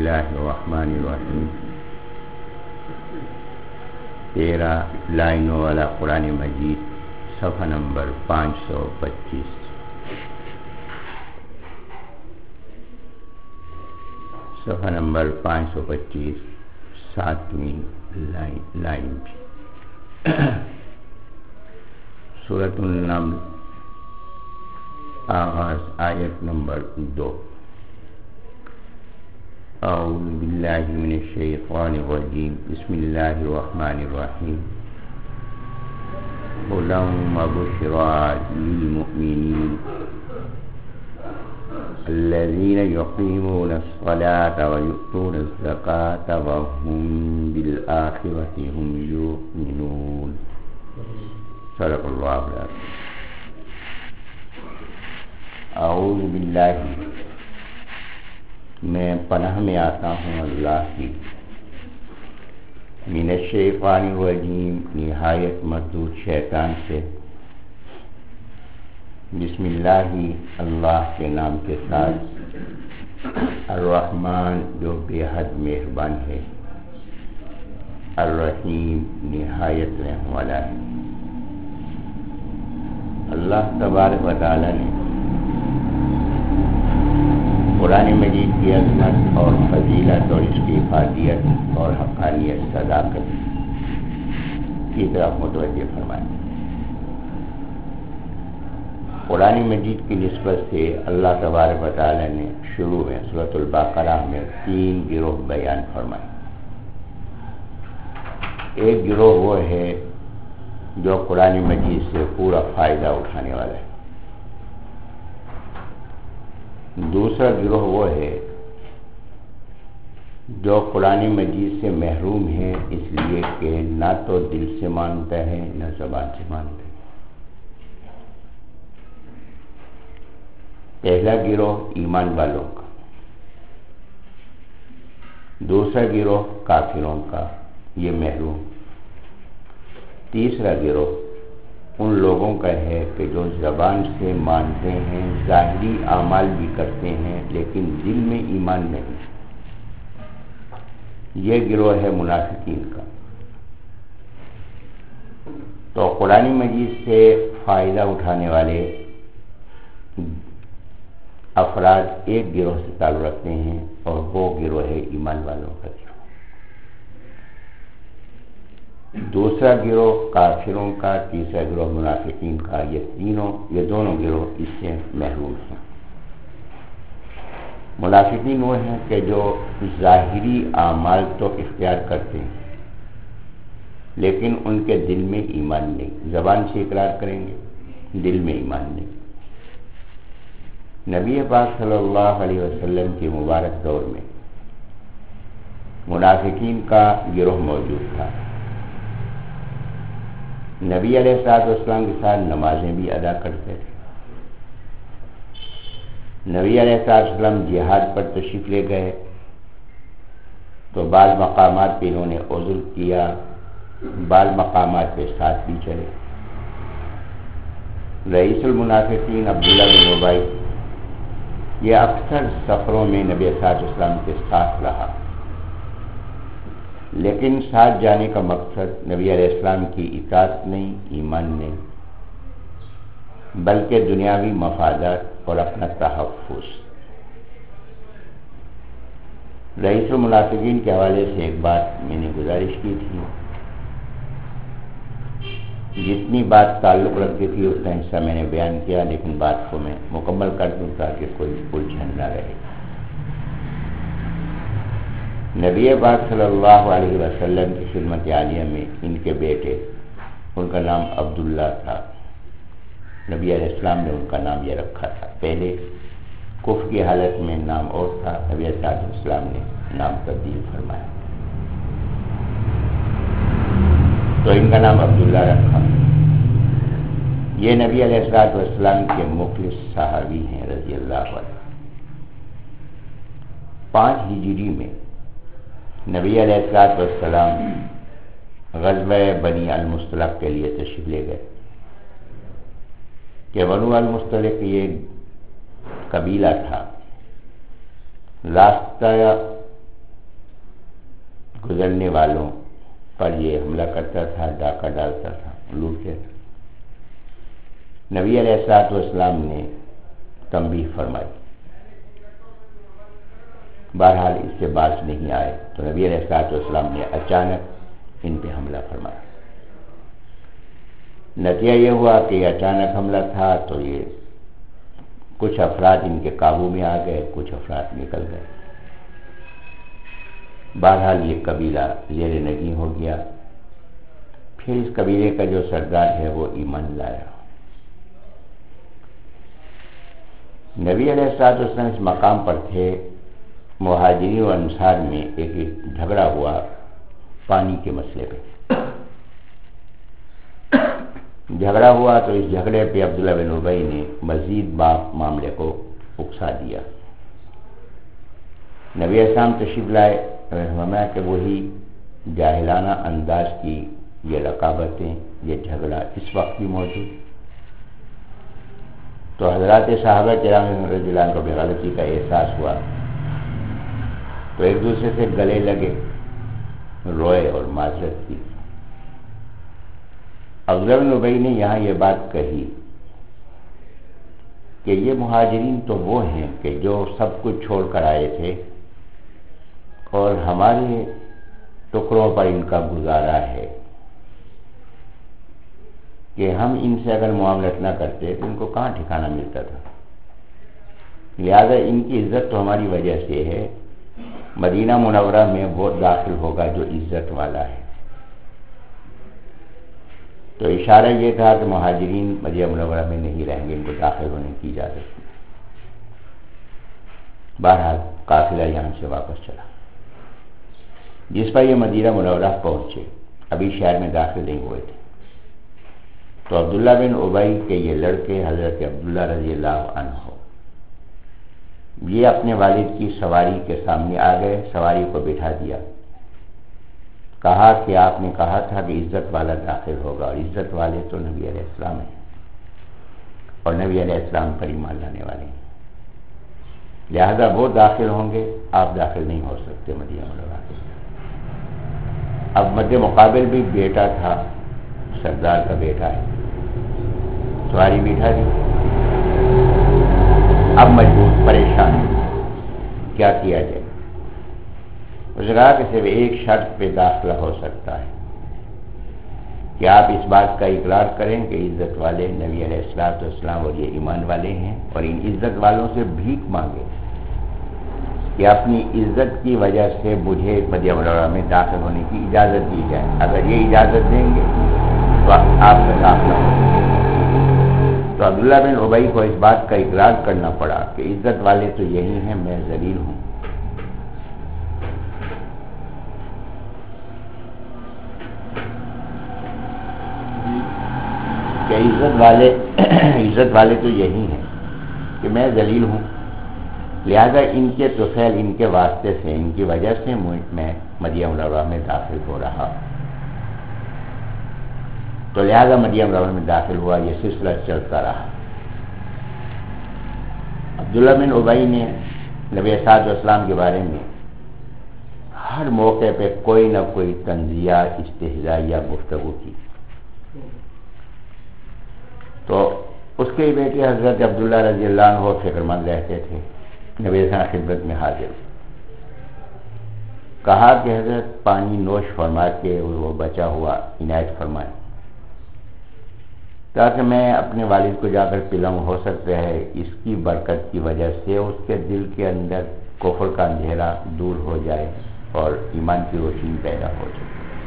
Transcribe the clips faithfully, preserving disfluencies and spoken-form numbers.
اللہ الرحمن الرحیم. تیرہ لائنوں والا قرآن مجید، صفحہ نمبر پانچ سو پچیس. صفحہ نمبر پانچ سو پچیس، ساتویں لائن لائن سورۃ النمل، آغاز آیت نمبر دو. اعوذ باللہ من الشیطان الرجیم، بسم اللہ الرحمن الرحیم. هدى وبشرى للمؤمنين الذين يقيمون الصلاة ويؤتون الزكاة وهم بالآخرة هم يؤمنون. صدق اللہ العظیم. اعوذ باللہ، میں پناہ میں آتا ہوں اللہ کی، من الشیطان الرجیم، نہایت مردود شیطان سے. بسم اللہ، اللہ کے نام کے ساتھ. الرحمن، جو بے حد مہربان ہے. الرحیم، نہایت رحم والا ہے. اللہ تبارک و تعالی نے قرآن مجید کی عظمت اور فضیلت اور اس کی افادیت اور حقانیت، صداقت کی طرف متوجہ فرمائے. قرآن مجید کی نسبت سے اللہ تبارک و تعالی نے شروع میں سورۃ البقرہ میں تین گروہ بیان فرمائے. ایک گروہ وہ ہے جو قرآن مجید سے پورا فائدہ اٹھانے والا ہے. دوسرا گروہ وہ ہے جو قرآن مجید سے محروم ہے، اس لیے کہ نہ تو دل سے مانتا ہے نہ زبان سے مانتا ہے. پہلا گروہ ایمان والوں کا، دوسرا گروہ کافروں کا، یہ محروم. تیسرا گروہ ان لوگوں کا ہے کہ جو زبان سے مانتے ہیں، ظاہری اعمال بھی کرتے ہیں، لیکن دل میں ایمان نہیں. یہ گروہ ہے منافقین کا. تو قرآن مجید سے فائدہ اٹھانے والے افراد ایک گروہ سے تعلق رکھتے ہیں، اور وہ گروہ ہے ایمان والوں کا گروہ. دوسرا گروہ کافروں کا، تیسرا گروہ منافقین کا. یہ تینوں یہ دونوں گروہ اس سے محروم ہیں. منافقین وہ ہیں کہ جو ظاہری اعمال تو اختیار کرتے ہیں، لیکن ان کے دل میں ایمان نہیں. زبان سے اقرار کریں گے، دل میں ایمان نہیں. نبی پاک صلی اللہ علیہ وسلم کے مبارک دور میں منافقین کا گروہ موجود تھا. نبی علیہ الصلوۃ والسلام کے ساتھ نمازیں بھی ادا کرتے تھے. نبی علیہ الصلوۃ والسلام جہاد پر تشریف لے گئے تو بعض مقامات پہ انہوں نے عذر کیا، بعض مقامات پہ ساتھ بھی چلے. رئیس المنافقین عبداللہ بن ابی یہ اکثر سفروں میں نبی صلی اللہ علیہ وسلم کے ساتھ رہا، لیکن ساتھ جانے کا مقصد نبی علیہ السلام کی اطاعت نہیں، ایمان نہیں، بلکہ دنیاوی مفادات اور اپنا تحفظ. رئیس المنافقین کے حوالے سے ایک بات میں نے گزارش کی تھی، جتنی بات تعلق رکھتی تھی اتنا حصہ میں نے بیان کیا، لیکن بات کو میں مکمل کر دوں تاکہ کوئی الجھن نہ رہے. نبی پاک صلی اللہ علیہ وسلم کی خدمت عالیہ میں ان کے بیٹے، ان کا نام عبداللہ تھا. نبی علیہ السلام نے ان کا نام یہ رکھا تھا. پہلے کفر کی حالت میں نام اور تھا، نبی علیہ السلام نے نام تبدیل فرمایا تو ان کا نام عبداللہ رکھا. یہ نبی علیہ السلام کے مخلص صحابی ہیں رضی اللہ عنہ. پانچ ہجری میں نبی علیہ السلام غزوہ بنی المصطلق کے لیے تشریف لے گئے کہ بنو المصطلق یہ قبیلہ تھا، راستہ گزرنے والوں پر یہ حملہ کرتا تھا، ڈاکہ ڈالتا تھا، لوٹ لیتا تھا۔ نبی علیہ الصلوۃ والسلام نے تنبیہ فرمائی، بہرحال اس سے باز نہیں آئے تو نبی علیہ الصلوۃ والسلام نے اچانک ان پہ حملہ فرمایا۔ نتیجہ یہ ہوا کہ یہ اچانک حملہ تھا تو یہ کچھ افراد ان کے قابو میں آ گئے، کچھ افراد نکل گئے۔ بہرحال یہ قبیلہ زیر نگیں ہو گیا۔ پھر اس قبیلے کا جو سردار ہے وہ ایمان لایا۔ نبی علیہ الصلوۃ والسلام اس مقام پر تھے، مہاجرین و انصار میں ایک جھگڑا ہوا پانی کے مسئلے پہ۔ جھگڑا ہوا تو اس جھگڑے پہ عبداللہ بن ابی نے مزید باپ معاملے کو اکسا دیا۔ نبی اسلام تشریف لائے، فرمایا کہ وہی جاہلانہ انداز کی یہ رقابتیں، یہ جھگڑا اس وقت بھی موجود۔ تو حضرات صحابہ کرام رضی اللہ عنہم کو بے غلطی کا احساس ہوا تو ایک دوسرے سے گلے لگے، روئے اور معذرت کی۔ عبداللہ بن ابی نے یہاں یہ بات کہی کہ یہ مہاجرین تو وہ ہیں کہ جو سب کچھ چھوڑ کر آئے تھے اور ہمارے ٹکڑوں پر ان کا گزارا ہے کہ ہم ان سے اگر معاملت نہ کرتے تو ان کو کہاں ٹھکانہ ملتا تھا، لہذا ان کی عزت تو ہماری وجہ سے ہے۔ مدینہ منورہ میں وہ داخل ہوگا جو عزت والا ہے۔ تو اشارہ یہ تھا کہ مہاجرین مدینہ منورہ میں نہیں رہیں گے، ان کو داخل ہونے کی اجازت نہیں۔ بہرحال قافلہ یہاں سے واپس چلا۔ جس پر یہ مدینہ منورہ پہنچے، ابھی شہر میں داخل نہیں ہوئے تھے، تو عبداللہ بن ابی کے یہ لڑکے حضرت عبداللہ رضی اللہ عنہ یہ اپنے والد کی سواری کے سامنے آ گئے، سواری کو بٹھا دیا، کہا کہ آپ نے کہا تھا کہ عزت والا داخل ہوگا، اور عزت والے تو نبی علیہ السلام ہیں اور نبی علیہ السلام پر ایمان لانے والے ہیں، لہذا وہ داخل ہوں گے، آپ داخل نہیں ہو سکتے مدینہ منورہ کے۔ اب مد مقابل بھی بیٹا تھا، سردار کا بیٹا ہے، سواری بٹھا دی، اب مجبور پریشان کیا کیا جائے۔ اس نے کہا کہ صرف ایک شرط پہ داخلہ ہو سکتا ہے کہ آپ اس بات کا اقرار کریں کہ عزت والے نبی علیہ الصلوۃ والسلام اور یہ ایمان والے ہیں، اور ان عزت والوں سے بھیک مانگے کہ اپنی عزت کی وجہ سے مجھے مدینہ منورہ میں داخل ہونے کی اجازت دی جائے۔ اگر یہ اجازت دیں گے تو آپ کا داخلہ ہوگا۔ تو عبداللہ بن ابی کو اس بات کا اقرار کرنا پڑا کہ عزت والے تو یہی ہیں، میں ذلیل ہوں۔ کہ عزت والے عزت والے تو یہی ہیں کہ میں ذلیل ہوں، لہذا ان کے طفیل، ان کے واسطے سے، ان کی وجہ سے میں مدینہ منورہ میں داخل ہو رہا، تو لہذا مدینہ منورہ میں داخل ہوا۔ یہ سلسلہ چلتا رہا۔ عبداللہ بن ابی نے نبی صلی اللہ علیہ وسلم کے بارے میں ہر موقع پہ کوئی نہ کوئی تنزیہ، استہزاء یا گفتگو کی۔ تو اس کے بیٹے حضرت عبداللہ رضی اللہ عنہ فکر مند رہتے تھے، نبی صلی اللہ علیہ وسلم خدمت میں حاضر، کہا کہ حضرت پانی نوش فرما کے وہ بچا ہوا عنایت فرمائیں تاکہ میں اپنے والد کو جا کر پلاؤں، ہو سکتا ہے اس کی برکت کی وجہ سے اس کے دل کے اندر کفر کا اندھیرا دور ہو جائے اور ایمان کی روشنی پیدا ہو جائے۔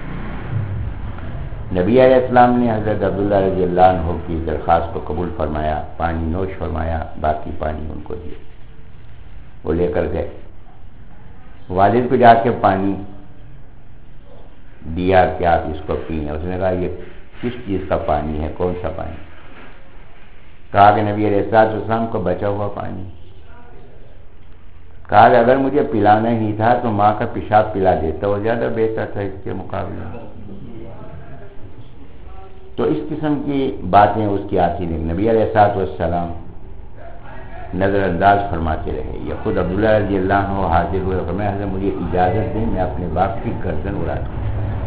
نبی علیہ السلام نے حضرت عبداللہ رضی اللہ عنہ کی درخواست کو قبول فرمایا، پانی نوش فرمایا، باقی پانی ان کو دیا، وہ لے کر گئے۔ والد کو جا کے پانی دیا کہ آپ اس کو پئیں، اس نے کہا یہ کس چیز کا پانی ہے، کون سا پانی؟ کہا کہ نبی علیہ السلام کو بچا ہوا پانی۔ کہا کہ اگر مجھے پلانا ہی تھا تو ماں کا پیشاب پلا دیتا، وہ زیادہ بہتر تھا اس کے مقابلے میں۔ تو اس قسم کی باتیں اس کی آتی نہیں۔ نبی علیہ السلام نظر انداز فرماتے رہے. یہ خود عبداللہ رضی اللہ عنہ حاضر ہوئے, فرمایا حضرت مجھے اجازت دیں میں اپنے باپ کی گردن اڑا دوں.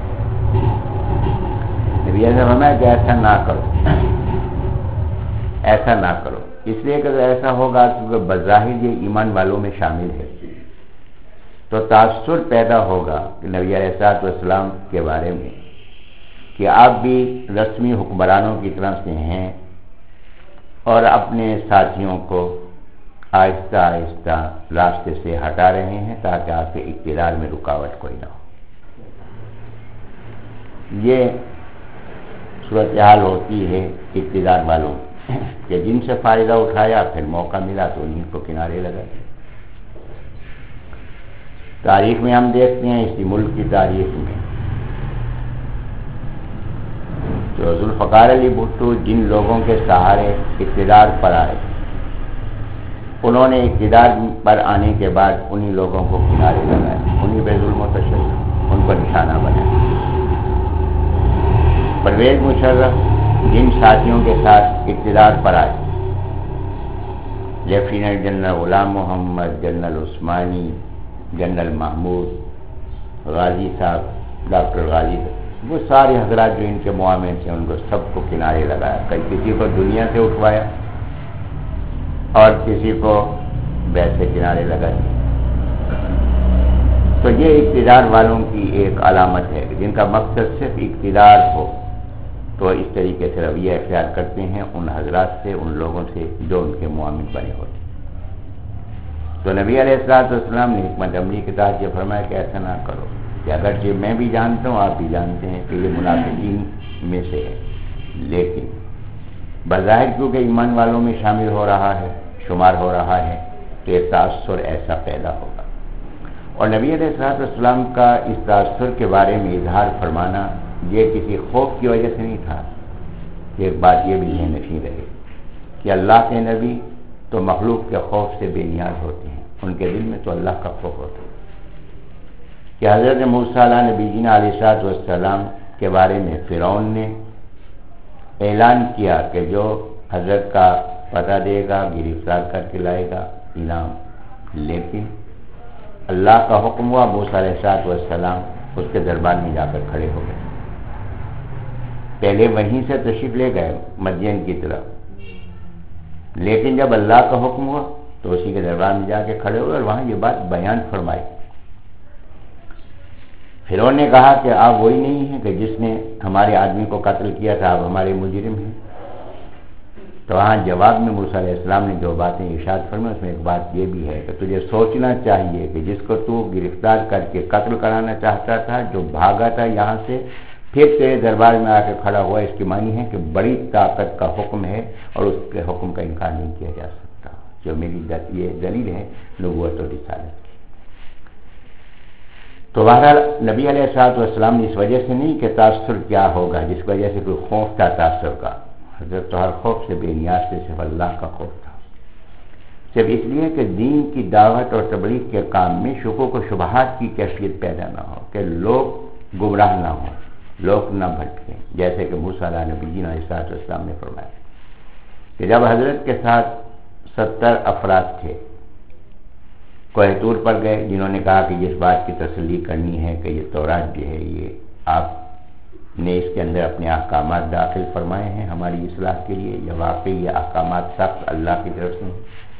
نبی نے فرمایا کہ ایسا نہ کرو, ایسا نہ کرو, اس لیے کہ اگر ایسا ہوگا کیونکہ بظاہر یہ ایمان والوں میں شامل ہے تو تاثر پیدا ہوگا کہ نبی علیہ السلام کے بارے میں کہ آپ بھی رسمی حکمرانوں کی طرف سے ہیں اور اپنے ساتھیوں کو آہستہ آہستہ راستے سے ہٹا رہے ہیں تاکہ آپ کے اقتدار میں رکاوٹ کوئی نہ ہو. یہ صورتحال ہوتی ہے اقتدار والوں کہ جن سے فائدہ اٹھایا پھر موقع ملا تو انہیں کو کنارے لگا دیا. تاریخ میں ہم دیکھتے ہیں, اسی ملک کی تاریخ میں جو ذوالفقار علی بھٹو جن لوگوں کے سہارے اقتدار پر آئے, انہوں نے اقتدار پر آنے کے بعد انہی لوگوں کو کنارے لگائے, انہی بے ظلم و تشدد ان کو نشانہ بنایا. پرویز مشرف جن ساتھیوں کے ساتھ اقتدار پر آئے, lieutenant general Ghulam Muhammad, general Usmani, general Mahmood, Ghazi صاحب, ڈاکٹر غازی, وہ سارے حضرات جو ان کے معاون تھے ان کو سب کو کنارے لگایا. کئی کسی کو دنیا سے اٹھوایا اور کسی کو ویسے کنارے لگا دیا. تو یہ اقتدار والوں کی ایک علامت ہے جن کا مقصد صرف اقتدار ہو تو اس طریقے سے رویہ اختیار کرتے ہیں ان حضرات سے, ان لوگوں سے جو ان کے معاون بنے ہوتے. تو نبی علیہ الصلوۃ والسلام نے حکمت عملی کے تحت یہ فرمایا کہ ایسا نہ کرو, کہ اگرچہ میں بھی جانتا ہوں آپ بھی جانتے ہیں کہ یہ منافقین میں سے ہے, لیکن بظاہر کیونکہ ایمان والوں میں شامل ہو رہا ہے, شمار ہو رہا ہے, تو یہ تاثر ایسا پیدا ہوگا. اور نبی علیہ الصلوۃ والسلام کا اس تاثر کے بارے میں اظہار فرمانا یہ کسی خوف کی وجہ سے نہیں تھا. ایک بات یہ بھی ذہن نشین رہے کہ اللہ کے نبی تو مخلوق کے خوف سے بے نیاز ہوتے ہیں, ان کے دل میں تو اللہ کا خوف ہوتا ہے. کہ حضرت موسیٰ علیہ نبی علیہ السلام کے بارے میں فرعون نے اعلان کیا کہ جو حضرت کا پتہ دے گا گرفتار کر کے لائے گا انعام, لیکن اللہ کا حکم ہوا موسیٰ علیہ السلام اس کے دربار میں جا کر کھڑے ہو گئے. پہلے وہیں سے تشریف لے گئے مدین کی طرف, لیکن جب اللہ کا حکم ہوا تو اسی کے دربار میں جا کے کھڑے ہوئے اور وہاں یہ بات بیان فرمائی. پھر انہوں نے کہا کہ آپ وہی نہیں ہیں کہ جس نے ہمارے آدمی کو قتل کیا تھا, آپ ہمارے مجرم ہیں. تو وہاں جواب میں موسیٰ علیہ السلام نے جو باتیں ارشاد فرمائی اس میں ایک بات یہ بھی ہے کہ تجھے سوچنا چاہیے کہ جس کو تو گرفتار کر کے قتل کرانا چاہتا تھا, جو بھاگا تھا یہاں سے, پھر تیرے دربار میں آ کے کھڑا ہوا, اس کی معنی ہے کہ بڑی طاقت کا حکم ہے اور اس کے حکم کا انکار نہیں کیا جا سکتا, جو میری یہ دلیل ہے نبوت و رسالت کی. تو بہرحال نبی علیہ الصلوۃ والسلام نے اس وجہ سے نہیں کہ تاثر کیا ہوگا جس وجہ سے کوئی خوف تھا تاثر کا, حضرت تو ہر خوف سے بے نیاز سے صرف اللہ کا خوف تھا. صرف اس لیے کہ دین کی دعوت اور تبلیغ کے کام میں شکوک و شبہات کی کیفیت پیدا نہ ہو, کہ لوگ گمراہ نہ ہوں, لوگ نہ بھٹکیں. جیسے کہ موسیٰ علیہ نبی علیہ السلام نے فرمایا کہ جب حضرت کے ساتھ ستر افراد تھے, کوہ طور پر گئے, جنہوں نے کہا کہ اس بات کی تسلی کرنی ہے کہ یہ تورات جو ہے یہ آپ نے اس کے اندر اپنے احکامات داخل فرمائے ہیں ہماری اصلاح کے لیے, یا واقعی یہ احکامات سخت اللہ کی طرف سے.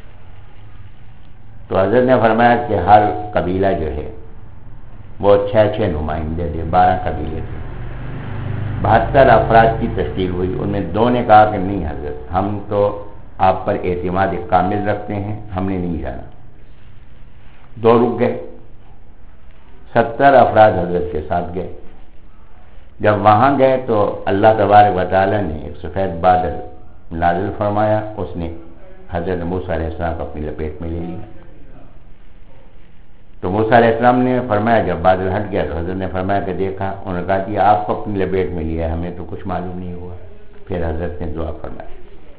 تو حضرت نے فرمایا کہ ہر قبیلہ جو ہے وہ چھ چھ نمائندے تھے, بارہ قبیلے تھے, بہتر افراد کی تشکیل ہوئی. ان میں دو نے کہا کہ نہیں حضرت ہم تو آپ پر اعتماد کامل رکھتے ہیں, ہم نے نہیں جانا. دو رک گئے, ستر افراد حضرت کے ساتھ گئے. جب وہاں گئے تو اللہ تبارک و تعالیٰ نے ایک سفید بادل نازل فرمایا, اس نے حضرت موسیٰ علیہ السلام کو اپنی لپیٹ میں لے لیا. تو موسیٰ علیہ السلام نے فرمایا, جب بادل ہٹ گیا تو حضرت نے فرمایا کہ دیکھا, انہوں نے کہا کہ آپ کو اپنی لپیٹ میں لیا, ہمیں تو کچھ معلوم نہیں ہوا. پھر حضرت نے دعا فرمائی,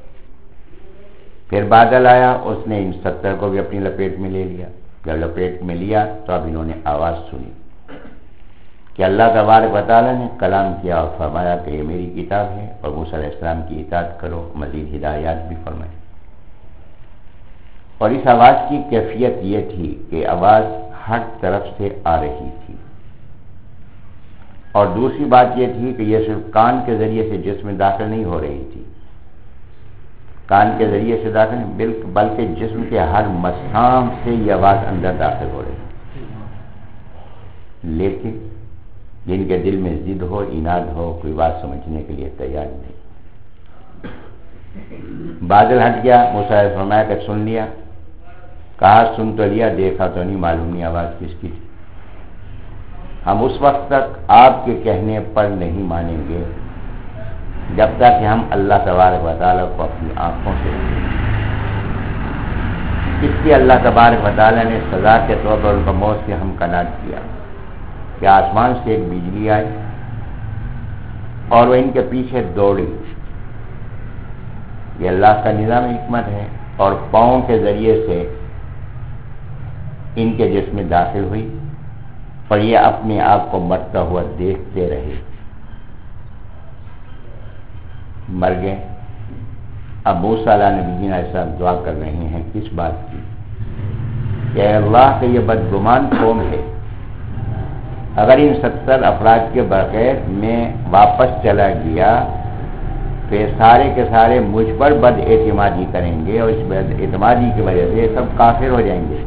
پھر بادل آیا, اس نے ان ستر کو بھی اپنی لپیٹ میں لے لیا. جب لپیٹ میں لیا تو اب انہوں نے آواز سنی کہ اللہ تبارک و تعالیٰ نے کلام کیا اور فرمایا کہ یہ میری کتاب ہے اور موسیٰ علیہ السلام کی اطاعت کرو, مزید ہدایات بھی فرمائے. اور اس آواز کی کیفیت یہ تھی کہ آواز ہر طرف سے آ رہی تھی، اور دوسری بات یہ تھی کہ یہ صرف کان کے ذریعے سے جسم میں داخل نہیں ہو رہی تھی، کان کے ذریعے سے داخل نہیں بلکہ جسم کے ہر مسام سے یہ آواز اندر داخل ہو رہی تھی۔ لیکن جن کے دل میں ضد ہو، اناد ہو، کوئی بات سمجھنے کے لیے تیار نہیں۔ بادل ہٹ گیا، موسیٰ نے فرمایا کہ سن لیا، کہا سن تو لیا، دیکھا تو نہیں، معلوم نہیں آواز کس کی تھی۔ ہم اس وقت تک آپ کے کہنے پر نہیں مانیں گے جب تک کہ ہم اللہ تبارک و تعالیٰ کو اپنی آنکھوں سے اس لیے اللہ تبارک و تعالیٰ نے سزا کے طور پر ان کو موت سے ہم کناٹ کیا کہ آسمان سے ایک بجلی آئی اور وہ ان کے پیچھے دوڑی۔ یہ اللہ کا نظام حکمت ہے، اور پاؤں کے ذریعے سے ان کے جسم میں داخل ہوئی، اور یہ اپنے آپ کو مرتا ہوا دیکھتے رہے، مر گئے۔ اب موسیٰ علیہ نبی علیہ السلام دعا کر رہے ہیں کس بات کی کہ اے اللہ کہ یہ بدگمان قوم ہے، اگر ان ستر افراد کے بغیر میں واپس چلا گیا تو یہ سارے کے سارے مجھ پر بد اعتمادی کریں گے، اور اس بد اعتمادی کی وجہ سے سب کافر ہو جائیں گے۔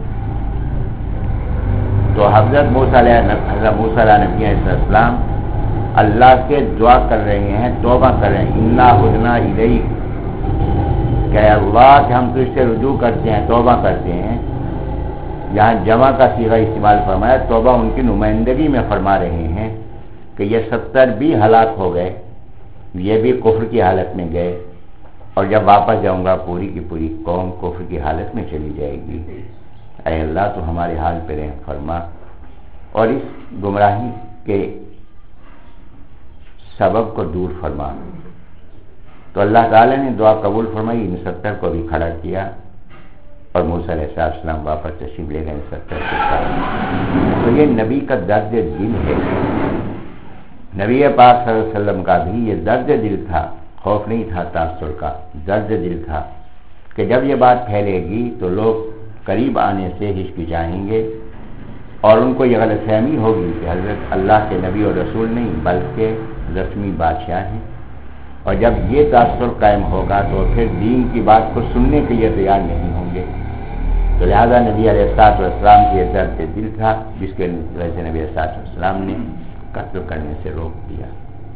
تو حضرت موسیٰ علیہ حضرت موسیٰ علیہ نبی علیہ السلام اللہ سے دعا کر رہے ہیں، توبہ کر رہے ہیں، انا ہدنا الیک، کہ اللہ کہ ہم تو اس سے رجوع کرتے ہیں، توبہ کرتے ہیں۔ یہاں جمع کا صیغہ استعمال فرمایا، توبہ ان کی نمائندگی میں فرما رہے ہیں کہ یہ ستر بھی ہلاک ہو گئے، یہ بھی کفر کی حالت میں گئے، اور جب واپس جاؤں گا پوری کی پوری قوم کفر کی حالت میں چلی جائے گی۔ اے اللہ تو ہمارے حال پہ رحم فرما، اور اس گمراہی کے سبب کو دور فرما۔ تو اللہ تعالیٰ نے دعا قبول فرمائی، ان ستر کو بھی کھڑا کیا، اور موسیٰ علیہ السلام واپس تشریف لے گئے ستر کے ساتھ۔ تو یہ نبی کا درد دل ہے، نبی پاک صلی اللہ علیہ وسلم کا بھی یہ درد دل تھا، خوف نہیں تھا تاثر کا، درد دل تھا کہ جب یہ بات پھیلے گی تو لوگ قریب آنے سے ہچکچائیں گے، اور ان کو یہ غلط فہمی ہوگی کہ حضرت اللہ کے نبی اور رسول نہیں بلکہ رسمی بادشاہ ہیں، اور جب یہ تاثر قائم ہوگا تو پھر دین کی بات کو سننے کے لیے تیار نہیں ہوں گے۔ تو لہذا نبی علیہ الصلوۃ والسلام کی یہ درد دل تھا، جس کے وجہ سے نبی علیہ الصلوۃ والسلام نے قتل کرنے سے روک دیا۔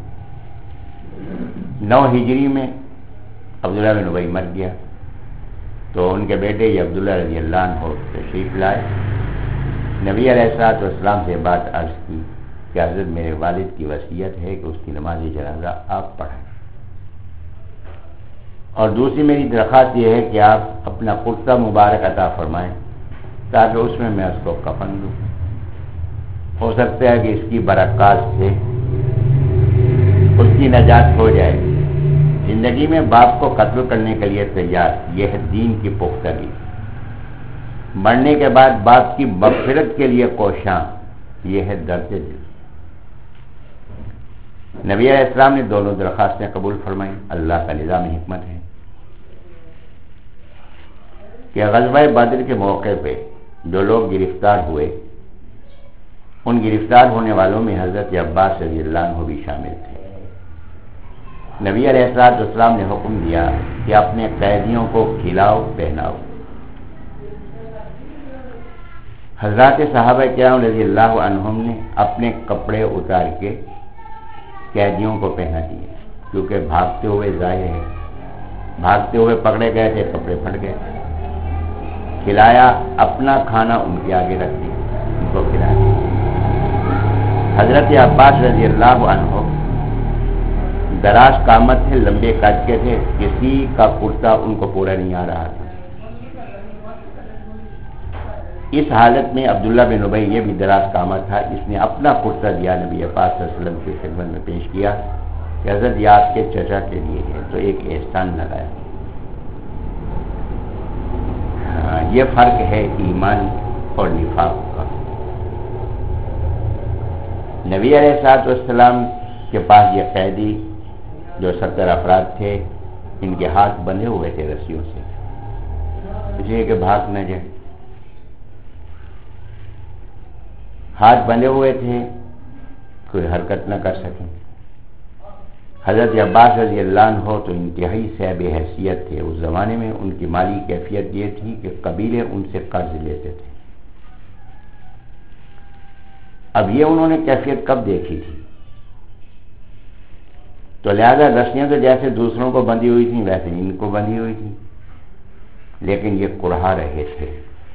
نو ہجری میں عبداللہ بن ابی مر گیا، تو ان کے بیٹے یہ عبداللہ رضی اللہ عنہ تشریف لائے، نبی علیہ الصلوۃ والسلام سے بات عرض کی کہ حضرت میرے والد کی وصیت ہے کہ اس کی نماز جنازہ آپ پڑھیں، اور دوسری میری درخواست یہ ہے کہ آپ اپنا کرتا مبارک عطا فرمائیں تاکہ اس میں میں اس کو کفن دوں، ہو سکتا ہے کہ اس کی برکات سے اس کی نجات ہو جائے۔ زندگی میں باپ کو قتل کرنے کے لیے تیار، یہ ہے دین کی پختگی۔ مرنے کے بعد باپ کی مغفرت کے لیے کوشاں، یہ ہے درد دل۔ نبی علیہ السلام نے دونوں درخواستیں قبول فرمائیں۔ اللہ کا نظام حکمت ہے کہ غزوہ بدر کے موقع پہ جو لوگ گرفتار ہوئے، ان گرفتار ہونے والوں میں حضرت عباس رضی اللہ عنہ بھی شامل تھے۔ نبی علیہ السلام نے حکم دیا کہ اپنے قیدیوں کو کھلاؤ پہناؤ۔ حضرات صحابہ کرام رضی اللہ عنہم نے اپنے کپڑے اتار کے قیدیوں کو پہنا دیے، کیونکہ بھاگتے ہوئے ظاہر ہے، بھاگتے ہوئے پکڑے گئے تھے، کپڑے پھٹ گئے۔ کھلایا، اپنا کھانا ان کے آگے رکھ دیا، ان کو کھلایا۔ حضرت عباس رضی اللہ عنہ دراز قامت تھے، لمبے قد کے تھے، کسی کا کرتا ان کو پورا نہیں آ رہا تھا۔ اس حالت میں عبداللہ بن ابی یہ بھی دراز قامت تھا، اس نے اپنا کرتا دیا، نبی پاک صلی اللہ علیہ وسلم کی خدمت میں پیش کیا کہ حضرت یہ آپ کے چچا کے لیے ہے، تو ایک احسان لگایا۔ ہاں، یہ فرق ہے ایمان اور نفاق کا۔ نبی علیہ الصلوۃ والسلام کے پاس یہ قیدی جو ستر افراد تھے، ان کے ہاتھ بندھے ہوئے تھے رسیوں سے، اس لیے کہ بھاگ نہ جائے. ہاتھ بندھے ہوئے تھے، کوئی حرکت نہ کر سکیں. حضرت عباس رضی اللہ عنہ تو انتہائی صاحب حیثیت تھے. اس زمانے میں ان کی مالی کیفیت یہ تھی کہ قبیلے ان سے قرض لیتے تھے. اب یہ انہوں نے کیفیت کب دیکھی تھی؟ تو لہذا رسیاں تو جیسے دوسروں کو بندھی ہوئی تھیں ویسے ان کو بندھی ہوئی تھیں، لیکن یہ کڑھا رہے تھے.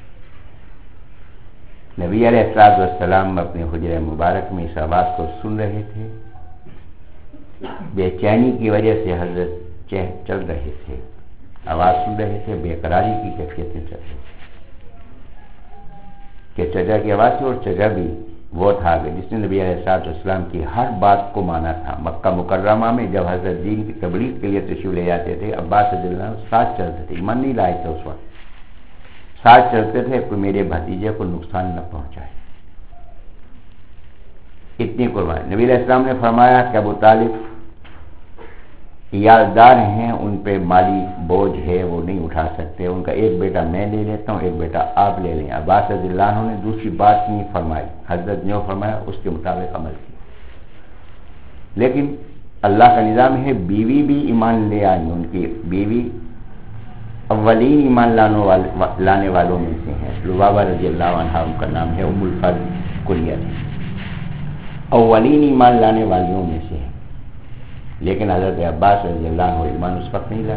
نبی علیہ الصلوۃ والسلام اپنے حجرہ مبارک میں اس آواز کو سن رہے تھے. بے چینی کی وجہ سے حضرت چل رہے تھے، آواز سن رہے تھے، بے قراری کی کیفیت میں چل رہے تھے کہ چچا کی آواز تھی. اور چچا بھی وہ تھا جس نے نبی علیہ الصلوۃ والسلام کی ہر بات کو مانا تھا. مکہ مکرمہ میں جب حضرت دین کی تبلیغ کے لیے تشریف لے جاتے تھے، عباس رضی اللہ عنہ ساتھ چلتے تھے. ایمان نہیں لائے تھے اس وقت، ساتھ چلتے تھے کوئی میرے بھتیجے کو نقصان نہ پہنچائے. اتنی قربانی. نبی علیہ السلام نے فرمایا کہ ابو طالب یادگار ہیں، ان پہ مالی بوجھ ہے، وہ نہیں اٹھا سکتے. ان کا ایک بیٹا میں لے لیتا ہوں، ایک بیٹا آپ لے لیں. عباس رضی اللہ عنہ نے دوسری بات نہیں فرمائی. حضرت نے فرمایا اس کے مطابق عمل کیا. لیکن اللہ کا نظام ہے، بیوی بھی ایمان لے آئی. ان کی بیوی اولین ایمان لانے والوں میں سے ہیں. لبابہ رضی اللہ عنہ ان کا نام ہے، ام الفضل کنیت ہے، اولین ایمان لانے والیوں میں سے ہیں. لیکن حضرت عباس رضی اللہ عنہ ایمان اس وقت نہیں لائے.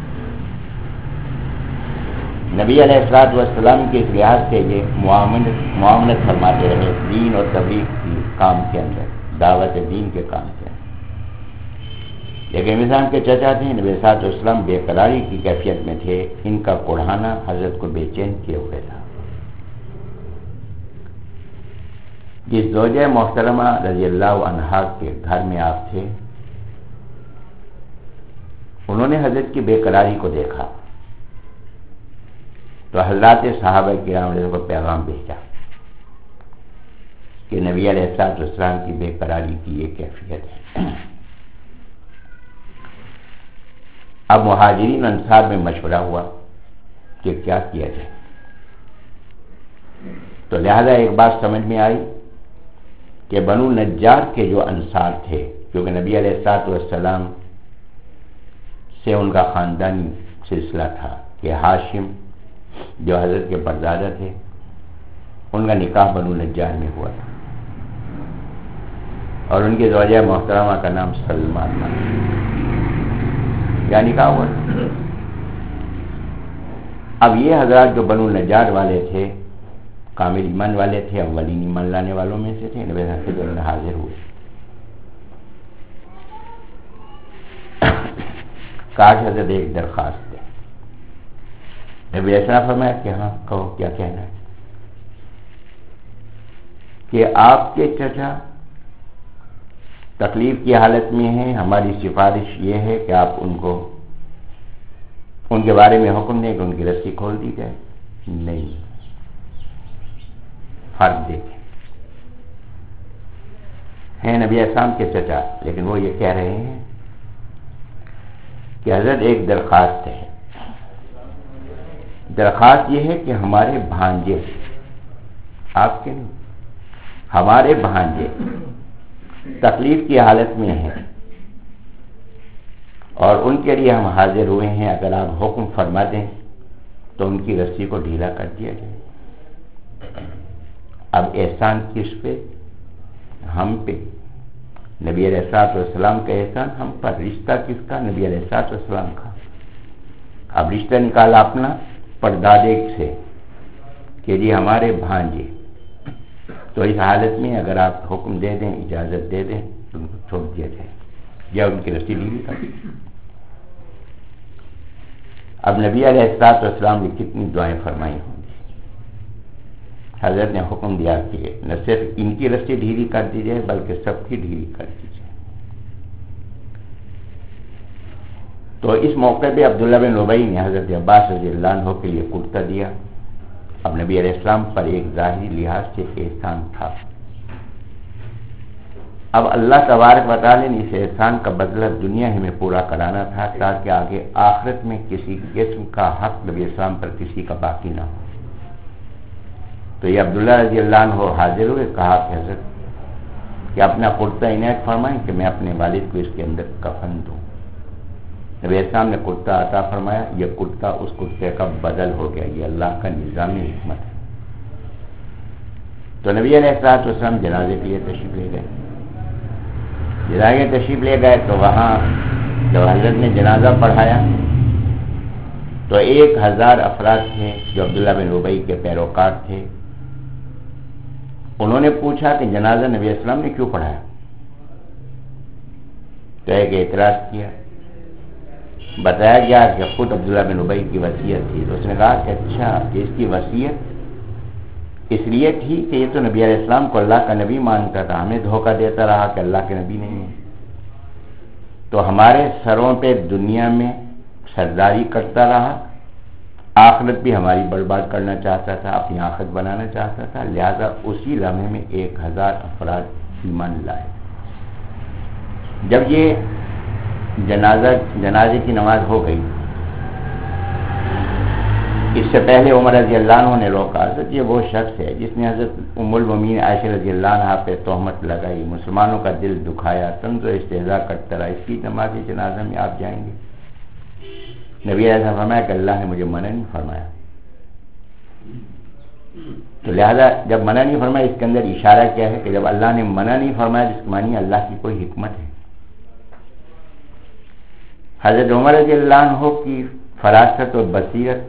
نبی علیہ الصلوۃ والسلام کے اس لحاظ سے یہ معاونت معاونت فرماتے رہے دین اور تبلیغ کی کام کے اندر، دعوت دین کے کام کے اندر. لیکن انسان کے چچا تھے، نبی صلی اللہ علیہ وسلم بے قراری کی کیفیت میں تھے. ان کا کوڑھانا حضرت کو بے چین کیے ہوئے تھا. جس زوجہ محترمہ رضی اللہ عنہا کے گھر میں آپ تھے، انہوں نے حضرت کی بے قراری کو دیکھا تو حضرات صحابہ کرام علیہ کو پیغام بھیجا کہ نبی علیہ الصلوۃ والسلام کی بے قراری کی یہ کیفیت ہے. اب مہاجرین انصار میں مشورہ ہوا کہ کیا کیا جائے. تو لہذا ایک بات سمجھ میں آئی کہ بنو نجار کے جو انصار تھے، کیونکہ نبی علیہ الصلوۃ والسلام سے ان کا خاندانی سلسلہ تھا کہ ہاشم جو حضرت کے پردادا تھے، ان کا نکاح بنو نجار میں ہوا تھا اور ان کی زوجہ محترمہ کا نام سلمہ تھا. کیا نکاح ہوا تھا. اب یہ حضرات جو بنو نجار والے تھے کامل ایمان والے تھے، اولین ایمان لانے والوں میں سے تھے. نبی صلی اللہ علیہ وسلم حاضر ہوئے. کاٹ حضرت ایک درخواست ہے. نبی ایسا فرمایا کہ ہاں کہو کیا کہنا ہے. کہ آپ کے چچا تکلیف کی حالت میں ہیں، ہماری سفارش یہ ہے کہ آپ ان کو ان کے بارے میں حکم دیں کہ ان کی رسی کھول دی جائے. نہیں، فرق دیکھیں، ہیں نبی اسلام کے چچا، لیکن وہ یہ کہہ رہے ہیں کہ حضرت ایک درخواست ہے. درخواست یہ ہے کہ ہمارے بھانجے، آپ کے نہیں، ہمارے بھانجے تکلیف کی حالت میں ہیں اور ان کے لیے ہم حاضر ہوئے ہیں. اگر آپ حکم فرما دیں تو ان کی رسی کو ڈھیلا کر دیا جائے. اب احسان کس پہ؟ ہم پہ. نبی علیہ الصلوۃ والسلام کا احسان ہم پر. رشتہ کس کا؟ نبی علیہ الصلوۃ والسلام کا. اب رشتہ نکالا اپنا پردادے سے کہ جی ہمارے بھانجے. تو اس حالت میں اگر آپ حکم دے دیں، اجازت دے دیں تو ان کو چھوڑ دیا جائے یا ان کی رسی لی کر. اب نبی علیہ الصلوۃ والسلام نے کتنی دعائیں فرمائی ہوں گی. حضرت نے حکم دیا کہ نہ صرف ان کی رسی ڈھیلی کر دی جائے بلکہ سب کی ڈھیلی کر دی جائے. تو اس موقع پہ عبداللہ بن ابی نے حضرت عباس رضی اللہ عنہ کے لیے کرتا دیا. اب نبی علیہ السلام پر ایک ظاہری لحاظ سے احسان تھا. اب اللہ تبارک و تعالی نے اس احسان کا بدلہ دنیا ہی میں پورا کرانا تھا تاکہ آگے آخرت میں کسی قسم کا حق نبی اسلام پر کسی کا باقی نہ ہو. تو یہ عبداللہ رضی اللہ عنہ حاضر ہوئے, کہا کہ حضرت کہ اپنا کرتا عنایت فرمائیں کہ میں اپنے والد کو اس کے اندر کفن دوں. نبی اسلام نے کرتا عطا فرمایا. یہ کرتا اس کرتے کا بدل ہو گیا. یہ اللہ کا نظام حکمت ہے. تو نبی علیہ الصلوۃ والسلام جنازے کے لیے تشریف لے گئے. جنازے تشریف لے گئے تو وہاں جب حضرت نے جنازہ پڑھایا تو ایک ہزار افراد تھے جو عبداللہ بن ابی کے پیروکار تھے. انہوں نے پوچھا کہ جنازہ نبی اسلام نے کیوں پڑھایا؟ تو ایک اعتراض کیا. بتایا گیا کہ خود عبداللہ بن ابی کی وصیت تھی. تو اس نے کہا کہ اچھا کہ اس کی وصیت اس لیے تھی کہ یہ تو نبی علیہ السلام کو اللہ کا نبی مانتا تھا, ہمیں دھوکہ دیتا رہا کہ اللہ کے نبی نہیں ہے, تو ہمارے سروں پہ دنیا میں سرداری کرتا رہا, آخرت بھی ہماری برباد کرنا چاہتا تھا, اپنی آخرت بنانا چاہتا تھا. لہذا اسی لمحے میں ایک ہزار افراد ایمان لائے. جب یہ جنازہ جنازے کی نماز ہو گئی, اس سے پہلے عمر رضی اللہ عنہ نے روکا. حضرت یہ وہ شخص ہے جس نے حضرت ام المومنین عائشہ رضی اللہ عنہ پہ تہمت لگائی, مسلمانوں کا دل دکھایا, طنز و استہزاء کرتا رہا, اس کی نماز جنازہ میں آپ جائیں گے؟ نبی علیہ السلام فرمایا کہ اللہ نے مجھے منع نہیں فرمایا. تو لہذا جب منع نہیں فرمایا اس کے اندر اشارہ کیا ہے کہ جب اللہ نے منع نہیں فرمایا جس کے معنی اللہ کی کوئی حکمت ہے. حضرت عمر رضی اللہ عنہ کی فراست و بصیرت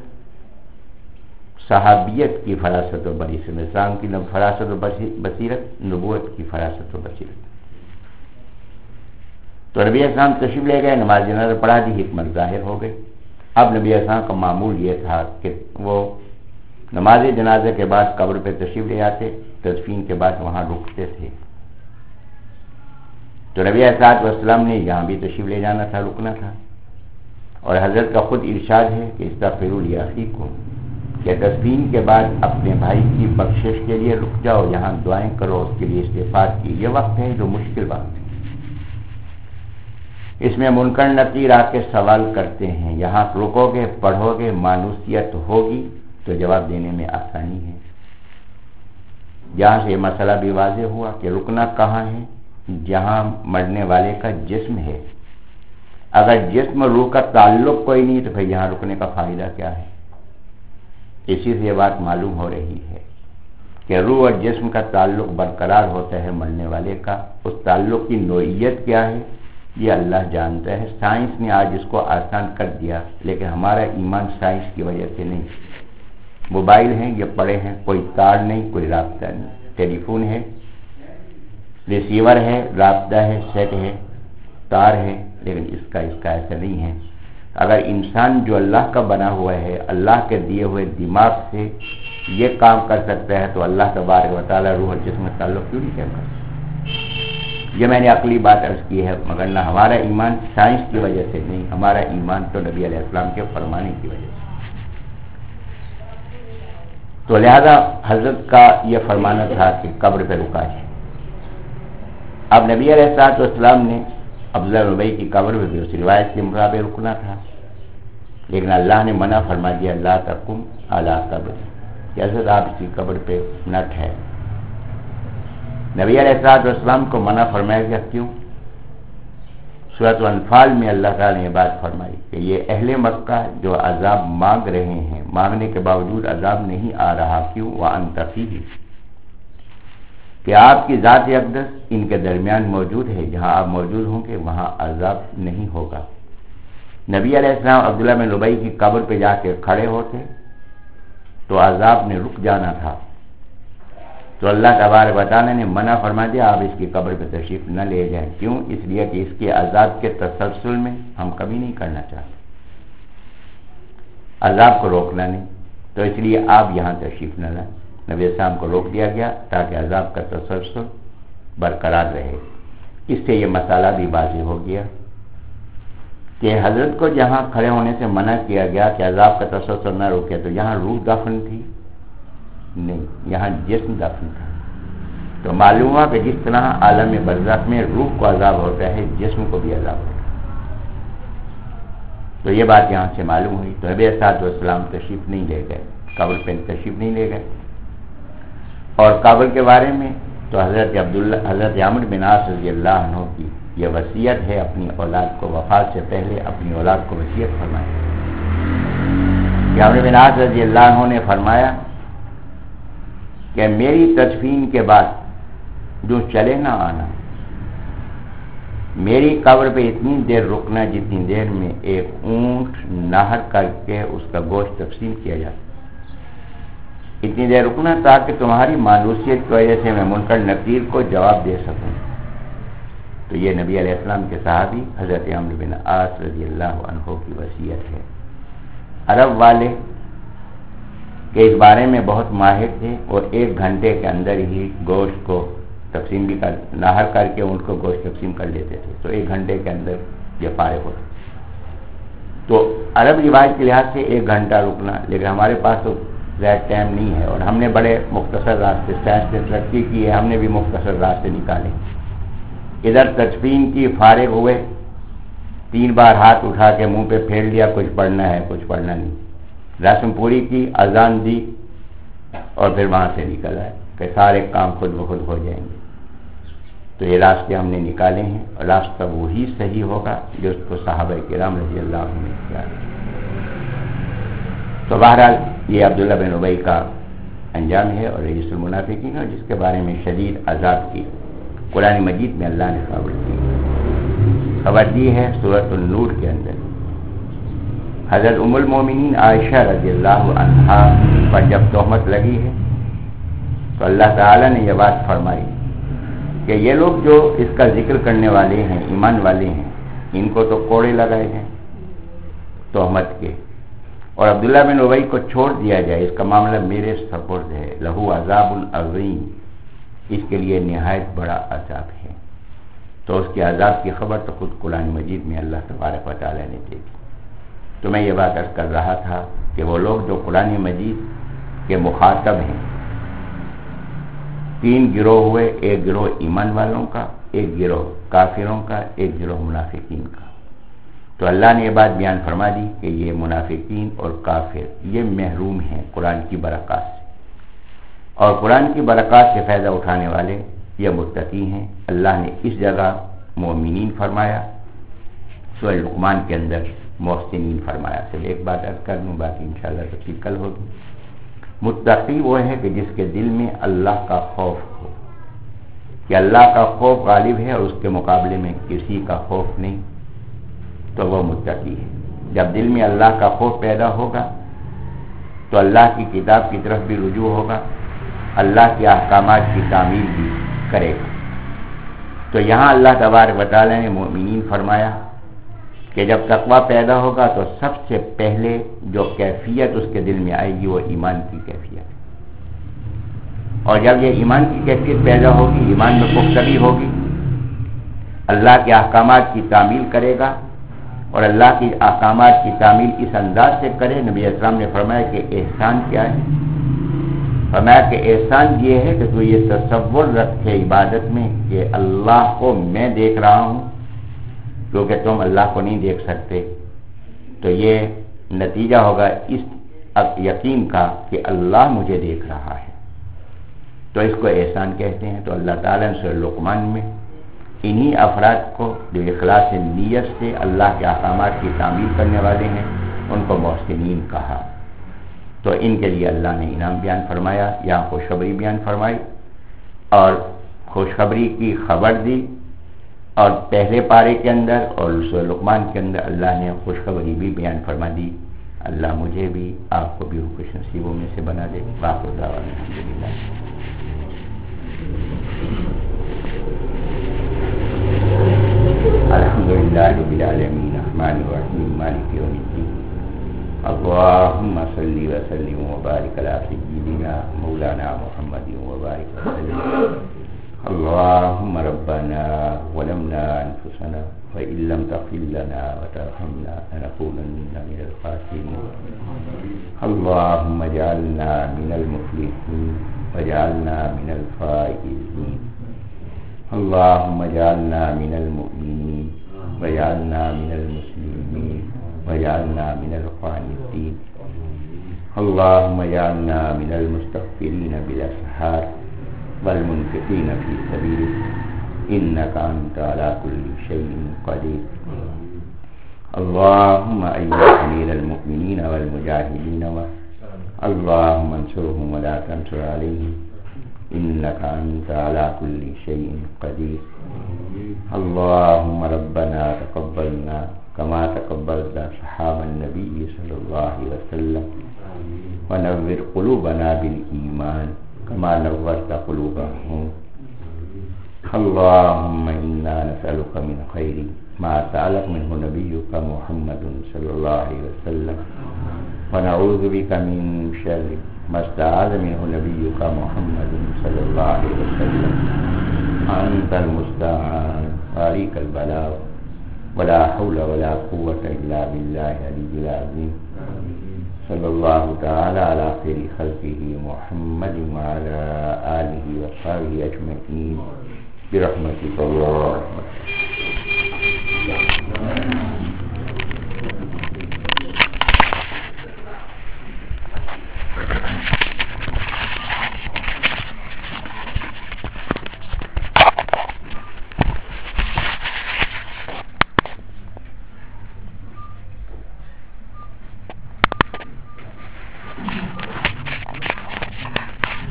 صحابیت کی فراست و بصیرت, اسلام کی فراست و بصیرت نبوت کی فراست و بصیرت. تو نبی اسلام تشریف لے گئے, نماز جنازہ پڑھا دی, حکمت ظاہر ہو گئی. اب نبی اسلام کا معمول یہ تھا کہ وہ نماز جنازے کے بعد قبر پہ تشریف لے آتے, تدفین کے بعد وہاں رکتے تھے. تو نبی اسلام والسلام نے یہاں بھی تشریف لے جانا تھا, رکنا تھا. اور حضرت کا خود ارشاد ہے کہ استغفروا لاخیکم, کہ تدفین کے بعد اپنے بھائی کی بخشش کے لیے رک جاؤ, یہاں دعائیں کرو, اس کے لیے استغفار کی. یہ وقت ہے جو مشکل وقت ہے, اس میں منکر نکیر آ کے سوال کرتے ہیں. یہاں رکو گے, پڑھو گے, مانوسیت ہوگی تو جواب دینے میں آسانی ہے. یہاں سے یہ مسئلہ بھی واضح ہوا کہ رکنا کہاں ہے؟ جہاں مرنے والے کا جسم ہے. اگر جسم روح کا تعلق کوئی نہیں تو پھر یہاں رکنے کا فائدہ کیا ہے؟ اسی سے یہ بات معلوم ہو رہی ہے کہ روح اور جسم کا تعلق برقرار ہوتا ہے مرنے والے کا. اس تعلق کی نوعیت کیا ہے یہ اللہ جانتا ہے. سائنس نے آج اس کو آسان کر دیا, لیکن ہمارا ایمان سائنس کی وجہ سے نہیں. موبائل ہیں, یہ پڑے ہیں, کوئی تار نہیں, کوئی رابطہ نہیں. ٹیلی فون ہے, ریسیور ہے, رابطہ ہے, سیٹ ہے, تار ہے, لیکن اس کا اس کا ایسا نہیں ہے. اگر انسان جو اللہ کا بنا ہوا ہے, اللہ کے دیے ہوئے دماغ سے یہ کام کر سکتا ہے, تو اللہ تبارک و تعالی روح اور جسم کا تعلق کیوں نہیں کر سکتا؟ یہ میں نے عقلی بات عرض کی ہے, مگر نہ ہمارا ایمان سائنس کی وجہ سے نہیں, ہمارا ایمان تو نبی علیہ السلام کے فرمانے کی وجہ سے. تو لہذا حضرت کا یہ فرمانا تھا کہ قبر پہ رکا ہے. اب نبی علیہ الصلوۃ والسلام نے عبداللہ بن ابی کی قبر پہ بھی اس روایت کے مطابق رکنا تھا, لیکن اللہ نے منع فرما دیا, لا تقم علی قبر, کہ حضرت آپ اس کی قبر پہ نہ ٹھہریں. نبی علیہ الصلوۃ والسلام کو منع فرمایا گیا, کیوں؟ سورۃ الانفال میں اللہ تعالیٰ نے یہ بات فرمائی کہ یہ اہل مکہ جو عذاب مانگ رہے ہیں, مانگنے کے باوجود عذاب نہیں آ رہا, کیوں؟ وانت فیہ, کہ آپ کی ذات اقدس ان کے درمیان موجود ہے, جہاں آپ موجود ہوں گے وہاں عذاب نہیں ہوگا. نبی علیہ السلام عبداللہ بن ابی کی قبر پہ جا کے کھڑے ہوتے تو عذاب نے رک جانا تھا. تو اللہ تبارک و تعالی نے منع فرما دیا, آپ اس کی قبر پہ تشریف نہ لے جائیں. کیوں؟ اس لیے کہ اس کے عذاب کے تسلسل میں ہم کبھی نہیں کرنا چاہتے, عذاب کو روکنا نہیں, تو اس لیے آپ یہاں تشریف نہ لائیں. نبی السلام کو روک دیا گیا تاکہ عذاب کا تسلسل برقرار رہے. اس سے یہ مسئلہ بھی واضح ہو گیا کہ حضرت کو جہاں کھڑے ہونے سے منع کیا گیا کہ عذاب کا تسلسل نہ روکے, تو یہاں روح دفن تھی؟ نہیں, یہاں جسم دفن تھا. تو معلوم ہوا کہ جس طرح عالم برزخ میں روح کو عذاب ہوتا ہے جسم کو بھی عذاب ہوتا ہے. تو یہ بات یہاں سے معلوم ہوئی. تو نبی صلی اللہ علیہ وسلم تشریف نہیں لے گئے, قبر پہ تشریف نہیں لے گئے. اور قبر کے بارے میں تو حضرت عبداللہ حضرت عمرو بن عاص رضی اللہ عنہ کی یہ وصیت ہے, اپنی اولاد کو وفات سے پہلے اپنی اولاد کو وصیت فرمائی. عمرو بن عاص رضی اللہ عنہ نے فرمایا کہ میری تدفین کے بعد جو چلے نہ آنا, میری قبر پہ اتنی دیر رکنا جتنی دیر میں ایک اونٹ نہر کر کے اس کا گوشت تقسیم کیا جاتا, اتنی دیر رکنا تاکہ تمہاری مانوسیت کی وجہ سے میں منکر نکیر کو جواب دے سکوں. تو یہ نبی علیہ السلام کے صحابی حضرت عمرو بن عاص رضی اللہ عنہ کی وصیت ہے. عرب والے کہ اس بارے میں بہت ماہر تھے اور ایک گھنٹے کے اندر ہی گوشت کو تقسیم بھی کر نہر کر کے ان کو گوشت تقسیم کر لیتے تھے. تو ایک گھنٹے کے اندر یہ فارغ ہوتا. تو عرب روایت کے لحاظ سے ایک گھنٹہ رکنا, لیکن ہمارے پاس تو زیادہ ٹائم نہیں ہے اور ہم نے بڑے مختصر راستے, سائنس نے ترقی کی ہے, ہم نے بھی مختصر راستے نکالے. ادھر تدفین کی فارغ ہوئے, تین بار ہاتھ اٹھا کے منہ پہ پھیر لیا, کچھ پڑھنا ہے کچھ پڑھنا نہیں, رسم پوری کی, اذان دی اور پھر وہاں سے نکل آئے کہ سارے کام خود بخود ہو جائیں گے. تو یہ راستے ہم نے نکالے ہیں اور راستہ وہی صحیح ہوگا جو اس کو صحابہ کرام رضی اللہ عنہ نے کیا. تو بہرحال یہ عبداللہ بن ابی کا انجام ہے اور رئیس المنافقین ہے, جس کے بارے میں شدید عذاب کی قرآن مجید میں اللہ نے خبر دی خبر دی ہے سورۃ النور کے اندر. حضرت ام المومنین عائشہ رضی اللہ عنہا پر جب تہمت لگی ہے تو اللہ تعالی نے یہ بات فرمائی کہ یہ لوگ جو اس کا ذکر کرنے والے ہیں, ایمان والے ہیں, ان کو تو کوڑے لگائے ہیں تہمت کے, اور عبداللہ بن ابی کو چھوڑ دیا جائے, اس کا معاملہ میرے سپرد ہے. لہو عذاب العظیم, اس کے لیے نہایت بڑا عذاب ہے. تو اس کے عذاب کی خبر تو خود قرآن مجید میں اللہ تبارک و تعالی نے دے دی. تو میں یہ بات عرض کر رہا تھا کہ وہ لوگ جو قرآن مجید کے مخاطب ہیں, تین گروہ ہوئے, ایک گروہ ایمان والوں کا, ایک گروہ کافروں کا, ایک گروہ منافقین کا. تو اللہ نے یہ بات بیان فرما دی کہ یہ منافقین اور کافر یہ محروم ہیں قرآن کی برکات سے, اور قرآن کی برکات سے فائدہ اٹھانے والے یہ متقی ہیں. اللہ نے اس جگہ مومنین فرمایا, سورہ لقمان کے اندر محسنین فرمایا. صرف ایک بات عرض کر دوں, باقی انشاءاللہ تفصیل کل ہوگی. متقی وہ ہے کہ جس کے دل میں اللہ کا خوف ہو, کہ اللہ کا خوف غالب ہے اور اس کے مقابلے میں کسی کا خوف نہیں, تو وہ متقی ہے. جب دل میں اللہ کا خوف پیدا ہوگا تو اللہ کی کتاب کی طرف بھی رجوع ہوگا, اللہ کے احکامات کی تعمیل بھی کرے گا. تو یہاں اللہ تبارک و تعالی نے مومنین فرمایا کہ جب تقوی پیدا ہوگا تو سب سے پہلے جو کیفیت اس کے دل میں آئے گی وہ ایمان کی کیفیت ہے. اور جب یہ ایمان کی کیفیت پیدا ہوگی, ایمان میں پختگی ہوگی, اللہ کے احکامات کی تعمیل کرے گا, اور اللہ کی احکامات کی تعمیل اس انداز سے کرے. نبی اسلام نے فرمایا کہ احسان کیا ہے؟ فرمایا کہ احسان یہ ہے کہ تو یہ تصور رکھے عبادت میں کہ اللہ کو میں دیکھ رہا ہوں, کیونکہ تم اللہ کو نہیں دیکھ سکتے. تو یہ نتیجہ ہوگا اس یقین کا کہ اللہ مجھے دیکھ رہا ہے. تو اس کو احسان کہتے ہیں. تو اللہ تعالیٰ نے سورہ لقمان میں انہی افراد کو جو اخلاص نیت سے اللہ کے احکامات کی تعمیل کرنے والے ہیں ان کو محسنین کہا. تو ان کے لیے اللہ نے انعام بیان فرمایا, یہاں خوشخبری بیان فرمائی اور خوشخبری کی خبر دی. اور پہلے پارے کے اندر اور سورہ لقمان کے اندر اللہ نے خوشخبری بھی بیان فرما دی. اللہ مجھے بھی آپ کو بھی خوش نصیبوں میں سے بنا دے. باقی دعوانا الحمدللہ. الحمدللہ رب العالمین الرحمن الرحیم مالک یوم الدین. اللہم صلی وسلم وبارک علی سیدنا مولانا محمد وبارک وسلم. اللهم ربنا ظلمنا أنفسنا وإن لم تغفر لنا وترحمنا لنكونن من الخاسرين. اللهم اجعلنا من المفلحين واجعلنا من الفائزين. اللهم اجعلنا من المؤمنين واجعلنا من المسلمين واجعلنا من القانتين. اللهم اجعلنا من المستغفرين بالأسحار والمنفقين في سبيلك إنك أنت على كل شيء قدير. اللهم أيها أمير المؤمنين والمجاهدين اللهم انصرهم ولا تنصر عليهم إنك أنت على كل شيء قدير. اللهم ربنا تقبلنا كما تقبلت أصحاب النبي صلى الله عليه وسلم ونور قلوبنا بالإيمان كما نورت قلوبهم. اللهم إنا نسألك من خير ما سألك منه نبيك محمد صلى الله عليه وسلم ونعوذ بك من شر ما استعاذ منه نبيك محمد صلى الله عليه وسلم. أنت المستعان وعليك البلاغ ولا حول ولا قوة إلا بالله العلي العظيم. صلى الله تعالى على خير خلقه محمد وعلى آله وصحبه أجمعين برحمتك اللهم.